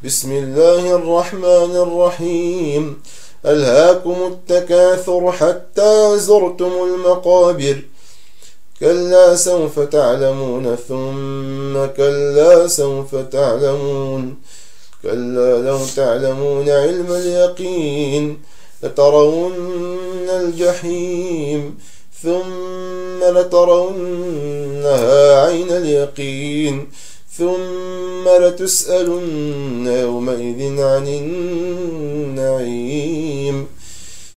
بسم الله الرحمن الرحيم. ألهاكم التكاثر حتى زرتم المقابر. كلا سوف تعلمون ثم كلا سوف تعلمون. كلا لو تعلمون علم اليقين لترون الجحيم ثم لترونها عين اليقين ثم لتسألن يومئذ عن النعيم.